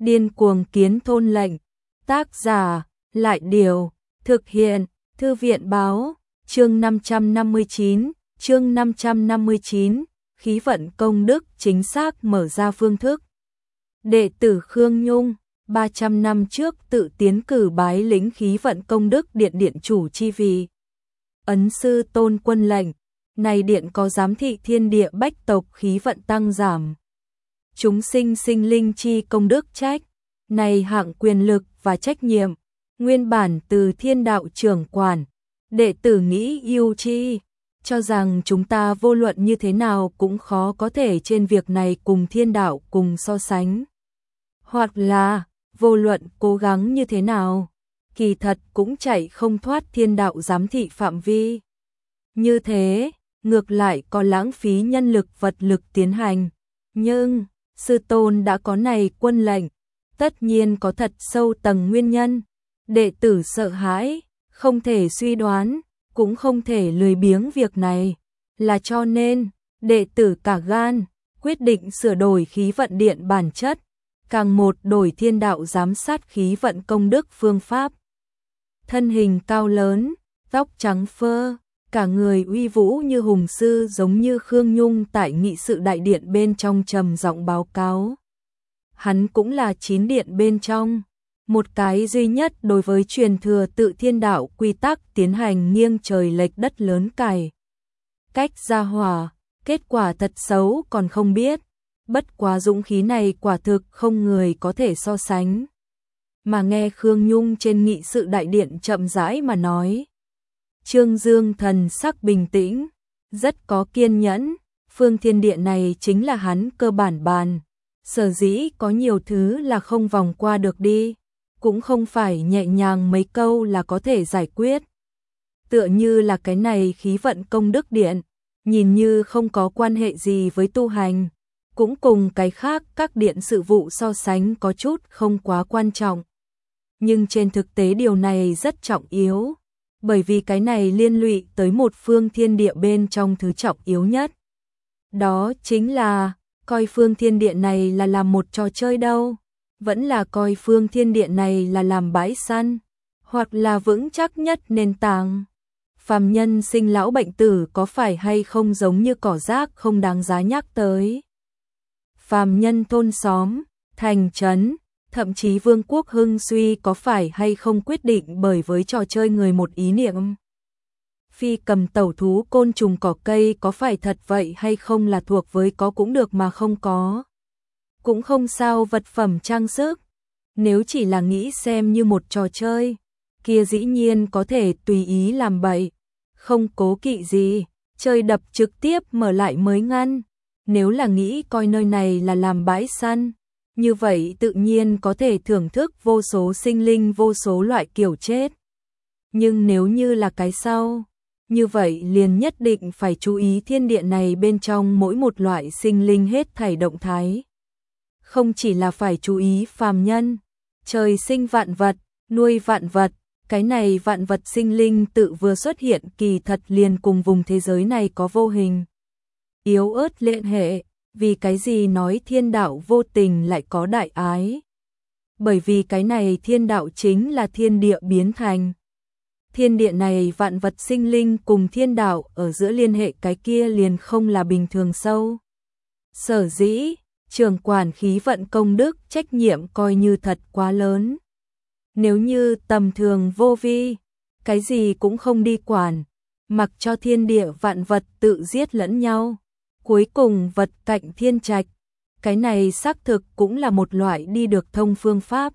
Điên cuồng kiến thôn lệnh. Tác giả, Lại Điều. Thực hiện, Thư viện Báo. Chương 559, chương 559, khí vận công đức chính xác mở ra phương thức. Đệ tử Khương Nhung, 300 năm trước tự tiến cử bái lĩnh khí vận công đức điện điện chủ chi vị. Ấn sư tôn quân lệnh, này điện có giám thị thiên địa bách tộc khí vận tăng giảm. Chúng sinh sinh linh chi công đức trách, này hạng quyền lực và trách nhiệm, nguyên bản từ thiên đạo trưởng quản. Đệ tử nghĩ yêu chi, cho rằng chúng ta vô luận như thế nào cũng khó có thể trên việc này cùng thiên đạo cùng so sánh. Hoặc là, vô luận cố gắng như thế nào, kỳ thật cũng chạy không thoát thiên đạo giám thị phạm vi. Như thế, ngược lại có lãng phí nhân lực vật lực tiến hành. Nhưng, sư tôn đã có này quân lệnh, tất nhiên có thật sâu tầng nguyên nhân. Đệ tử sợ hãi, không thể suy đoán, cũng không thể lười biếng việc này. Là cho nên, đệ tử cả gan, quyết định sửa đổi khí vận điện bản chất, càng một đổi thiên đạo giám sát khí vận công đức phương pháp. Thân hình cao lớn, tóc trắng phơ, cả người uy vũ như hùng sư giống như Khương Nhung tại nghị sự đại điện bên trong trầm giọng báo cáo. Hắn cũng là 9 điện bên trong, một cái duy nhất đối với truyền thừa tự thiên đạo quy tắc tiến hành nghiêng trời lệch đất lớn cải. Cách ra hỏa, kết quả thật xấu còn không biết, bất quá dũng khí này quả thực không người có thể so sánh. Mà nghe Khương Nhung trên nghị sự đại điện chậm rãi mà nói. Trương Dương thần sắc bình tĩnh, rất có kiên nhẫn, phương thiên địa này chính là hắn cơ bản bàn. Sở dĩ có nhiều thứ là không vòng qua được đi, cũng không phải nhẹ nhàng mấy câu là có thể giải quyết. Tựa như là cái này khí vận công đức điện, nhìn như không có quan hệ gì với tu hành, cũng cùng cái khác các điện sự vụ so sánh có chút không quá quan trọng. Nhưng trên thực tế điều này rất trọng yếu, bởi vì cái này liên lụy tới một phương thiên địa bên trong thứ trọng yếu nhất. Đó chính là, coi phương thiên địa này là làm một trò chơi đâu, vẫn là coi phương thiên địa này là làm bãi săn, hoặc là vững chắc nhất nền tảng. Phàm nhân sinh lão bệnh tử có phải hay không giống như cỏ rác không đáng giá nhắc tới. Phàm nhân thôn xóm, thành trấn, thậm chí vương quốc hưng suy có phải hay không quyết định bởi với trò chơi người một ý niệm. Phi cầm tẩu thú côn trùng cỏ cây có phải thật vậy hay không là thuộc với có cũng được mà không có. Cũng không sao vật phẩm trang sức. Nếu chỉ là nghĩ xem như một trò chơi, kia dĩ nhiên có thể tùy ý làm bậy, không cố kỵ gì, chơi đập trực tiếp mở lại mới ngăn. Nếu là nghĩ coi nơi này là làm bãi săn, như vậy tự nhiên có thể thưởng thức vô số sinh linh vô số loại kiểu chết. Nhưng nếu như là cái sau, như vậy liền nhất định phải chú ý thiên địa này bên trong mỗi một loại sinh linh hết thảy động thái. Không chỉ là phải chú ý phàm nhân, trời sinh vạn vật, nuôi vạn vật, cái này vạn vật sinh linh tự vừa xuất hiện kỳ thật liền cùng vùng thế giới này có vô hình yếu ớt liên hệ. Vì cái gì nói thiên đạo vô tình lại có đại ái? Bởi vì cái này thiên đạo chính là thiên địa biến thành. Thiên địa này vạn vật sinh linh cùng thiên đạo ở giữa liên hệ cái kia liền không là bình thường sâu. Sở dĩ, trưởng quản khí vận công đức trách nhiệm coi như thật quá lớn. Nếu như tầm thường vô vi, cái gì cũng không đi quản, mặc cho thiên địa vạn vật tự giết lẫn nhau. Cuối cùng vật cạnh thiên trạch, cái này xác thực cũng là một loại đi được thông phương pháp.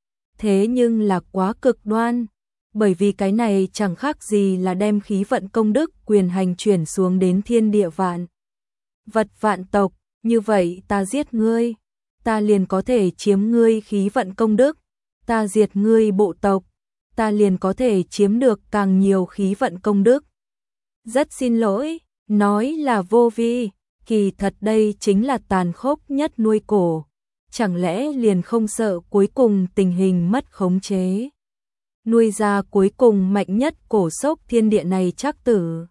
Thế nhưng là quá cực đoan, bởi vì cái này chẳng khác gì là đem khí vận công đức quyền hành chuyển xuống đến thiên địa vạn vật vạn tộc. Như vậy ta giết ngươi, ta liền có thể chiếm ngươi khí vận công đức, ta diệt ngươi bộ tộc, ta liền có thể chiếm được càng nhiều khí vận công đức. Rất xin lỗi, nói là vô vi, kỳ thật đây chính là tàn khốc nhất nuôi cổ. Chẳng lẽ liền không sợ cuối cùng tình hình mất khống chế, nuôi ra cuối cùng mạnh nhất cổ sốc thiên địa này chắc tử.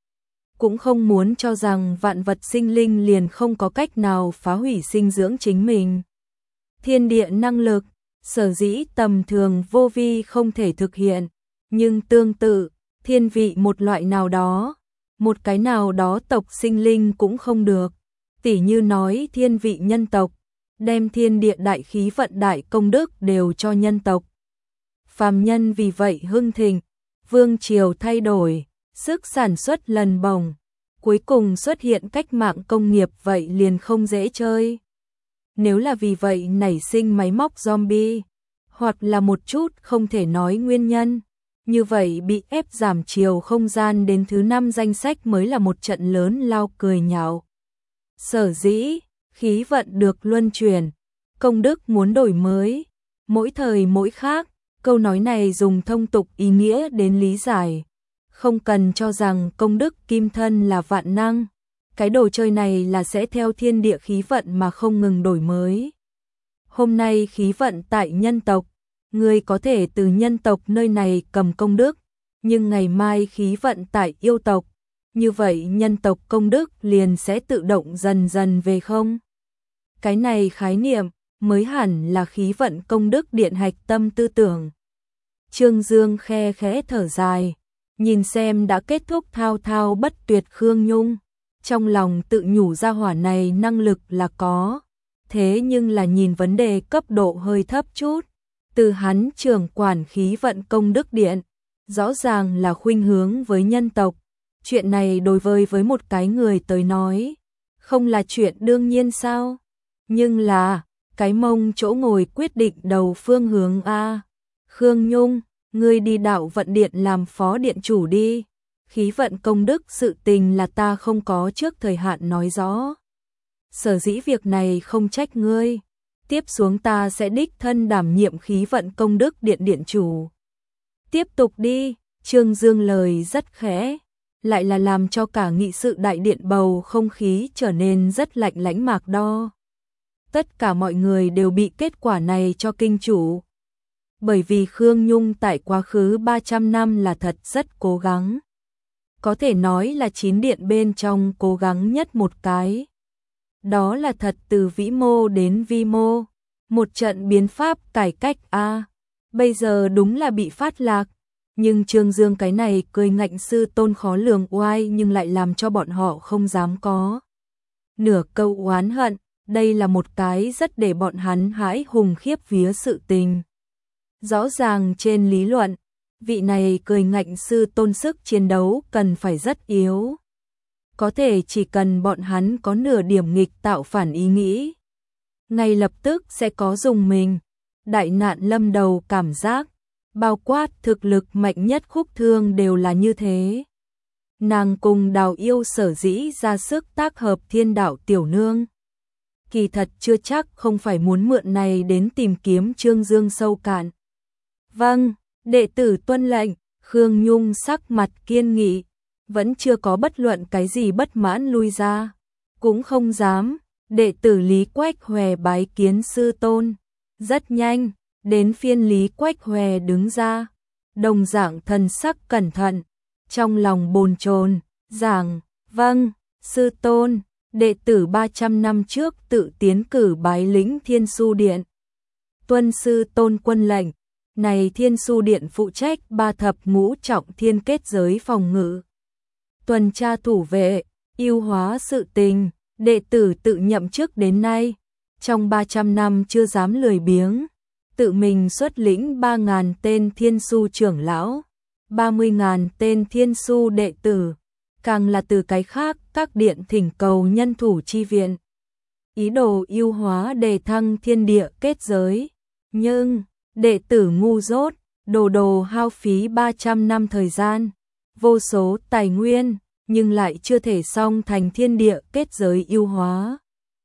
Cũng không muốn cho rằng vạn vật sinh linh liền không có cách nào phá hủy sinh dưỡng chính mình. thiên địa năng lực, sở dĩ tầm thường vô vi không thể thực hiện, nhưng tương tự, thiên vị một loại nào đó, một cái nào đó tộc sinh linh cũng không được. Tỉ như nói thiên vị nhân tộc, đem thiên địa đại khí vận đại công đức đều cho nhân tộc. Phàm nhân vì vậy hưng thịnh, vương triều thay đổi, sức sản xuất lần bổng, cuối cùng xuất hiện cách mạng công nghiệp vậy liền không dễ chơi. Nếu là vì vậy nảy sinh máy móc zombie, hoặc là một chút không thể nói nguyên nhân, như vậy bị ép giảm chiều không gian đến thứ 5 danh sách mới là một trận lớn lao cười nhạo. Sở dĩ, khí vận được luân chuyển, công đức muốn đổi mới, mỗi thời mỗi khác, câu nói này dùng thông tục ý nghĩa đến lý giải. Không cần cho rằng công đức kim thân là vạn năng, cái đồ chơi này là sẽ theo thiên địa khí vận mà không ngừng đổi mới. Hôm nay khí vận tại nhân tộc, người có thể từ nhân tộc nơi này cầm công đức, nhưng ngày mai khí vận tại yêu tộc, như vậy nhân tộc công đức liền sẽ tự động dần dần về không. Cái này khái niệm mới hẳn là khí vận công đức điện hạch tâm tư tưởng. Trương Dương khe khẽ thở dài, nhìn xem đã kết thúc thao thao bất tuyệt Khương Nhung, trong lòng tự nhủ ra hỏa này năng lực là có, thế nhưng là nhìn vấn đề cấp độ hơi thấp chút. Từ hắn trưởng quản khí vận công đức điện, rõ ràng là khuynh hướng với nhân tộc. Chuyện này đối với một cái người tới nói, không là chuyện đương nhiên sao? Nhưng là, cái mông chỗ ngồi quyết định đầu phương hướng A. Khương Nhung, ngươi đi đạo vận điện làm phó điện chủ đi. Khí vận công đức sự tình là ta không có trước thời hạn nói rõ. Sở dĩ việc này không trách ngươi. Tiếp xuống ta sẽ đích thân đảm nhiệm khí vận công đức điện điện chủ. Tiếp tục đi, Trương Dương lời rất khẽ, lại là làm cho cả nghị sự đại điện bầu không khí trở nên rất lạnh lãnh mạc đo. Tất cả mọi người đều bị kết quả này cho kinh chủ. Bởi vì Khương Nhung tại quá khứ 300 năm là thật rất cố gắng. Có thể nói là 9 điện bên trong cố gắng nhất một cái. Đó là thật từ vĩ mô đến vi mô. Một trận biến pháp cải cách bây giờ đúng là bị phát lạc. Nhưng Trương Dương cái này cười ngạnh sư tôn khó lường oai nhưng lại làm cho bọn họ không dám có nửa câu oán hận. Đây là một cái rất để bọn hắn hãi hùng khiếp vía sự tình. Rõ ràng trên lý luận, vị này cười ngạnh sư tôn sức chiến đấu cần phải rất yếu. Có thể chỉ cần bọn hắn có nửa điểm nghịch tạo phản ý nghĩ, ngay lập tức sẽ có dùng mình. Đại nạn lâm đầu cảm giác, bao quát thực lực mạnh nhất Khúc Thương đều là như thế. Nàng cùng Đào Yêu sở dĩ ra sức tác hợp Thiên Đạo tiểu nương. Kỳ thật chưa chắc không phải muốn mượn này đến tìm kiếm Trương Dương sâu cạn. Vâng, đệ tử tuân lệnh. Khương Nhung sắc mặt kiên nghị, vẫn chưa có bất luận cái gì bất mãn lui ra. Cũng không dám, đệ tử Lý Quách Hòe bái kiến sư tôn. Rất nhanh, đến phiên Lý Quách Hòe đứng ra, đồng dạng thần sắc cẩn thận, trong lòng bồn chồn, giảng, vâng, sư tôn, đệ tử 300 năm trước tự tiến cử bái lĩnh Thiên Su Điện. Tuân sư tôn quân lệnh, này Thiên Su Điện phụ trách 3 thập ngũ trọng thiên kết giới phòng ngự. Tuần tra thủ vệ, yêu hóa sự tình, đệ tử tự nhậm chức đến nay, trong 300 năm chưa dám lười biếng, tự mình xuất lĩnh 3.000 tên Thiên Su trưởng lão, 30.000 tên Thiên Su đệ tử, càng là từ cái khác các điện thỉnh cầu nhân thủ chi viện. Ý đồ yêu hóa đề thăng thiên địa kết giới, nhưng đệ tử ngu dốt, đồ hao phí 300 năm thời gian, vô số tài nguyên, nhưng lại chưa thể xong thành thiên địa kết giới yêu hóa.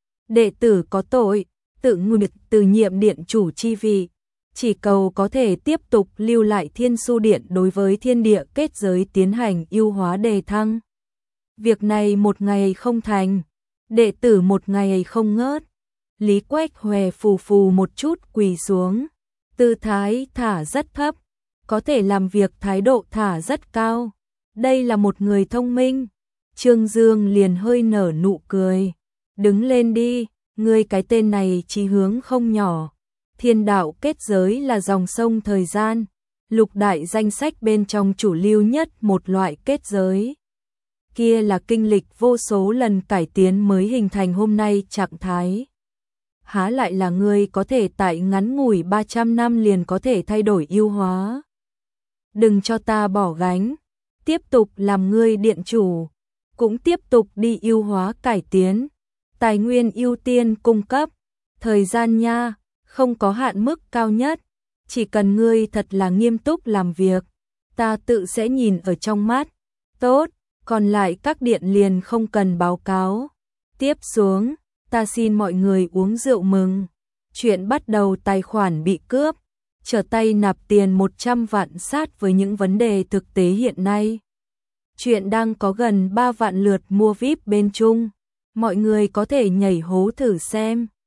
Đệ tử có tội, tự nguyện từ nhiệm điện chủ chi vị, chỉ cầu có thể tiếp tục lưu lại Thiên Su Điện đối với thiên địa kết giới tiến hành yêu hóa đề thăng. Việc này một ngày không thành, đệ tử một ngày không ngớt. Lý Quách Hòe phù phù một chút quỳ xuống, tư thái thả rất thấp, có thể làm việc thái độ thả rất cao. Đây là một người thông minh. Trương Dương liền hơi nở nụ cười. Đứng lên đi, Ngươi cái tên này chí hướng không nhỏ. Thiên đạo kết giới là dòng sông thời gian, lục đại danh sách bên trong chủ lưu nhất một loại kết giới. Kia là kinh lịch vô số lần cải tiến mới hình thành hôm nay trạng thái. Há lại là ngươi có thể tại ngắn ngủi 300 năm liền có thể thay đổi ưu hóa. Đừng cho ta bỏ gánh, tiếp tục làm ngươi điện chủ, cũng tiếp tục đi ưu hóa cải tiến. Tài nguyên ưu tiên cung cấp, thời gian nha, không có hạn mức cao nhất, chỉ cần ngươi thật là nghiêm túc làm việc, ta tự sẽ nhìn ở trong mắt. Tốt, còn lại các điện liền không cần báo cáo. Tiếp xuống, ta xin mọi người uống rượu mừng. Chuyện bắt đầu tài khoản bị cướp, trở tay nạp tiền 100 vạn sát với những vấn đề thực tế hiện nay. Chuyện đang có gần 3 vạn lượt mua VIP bên Trung. Mọi người có thể nhảy hố thử xem.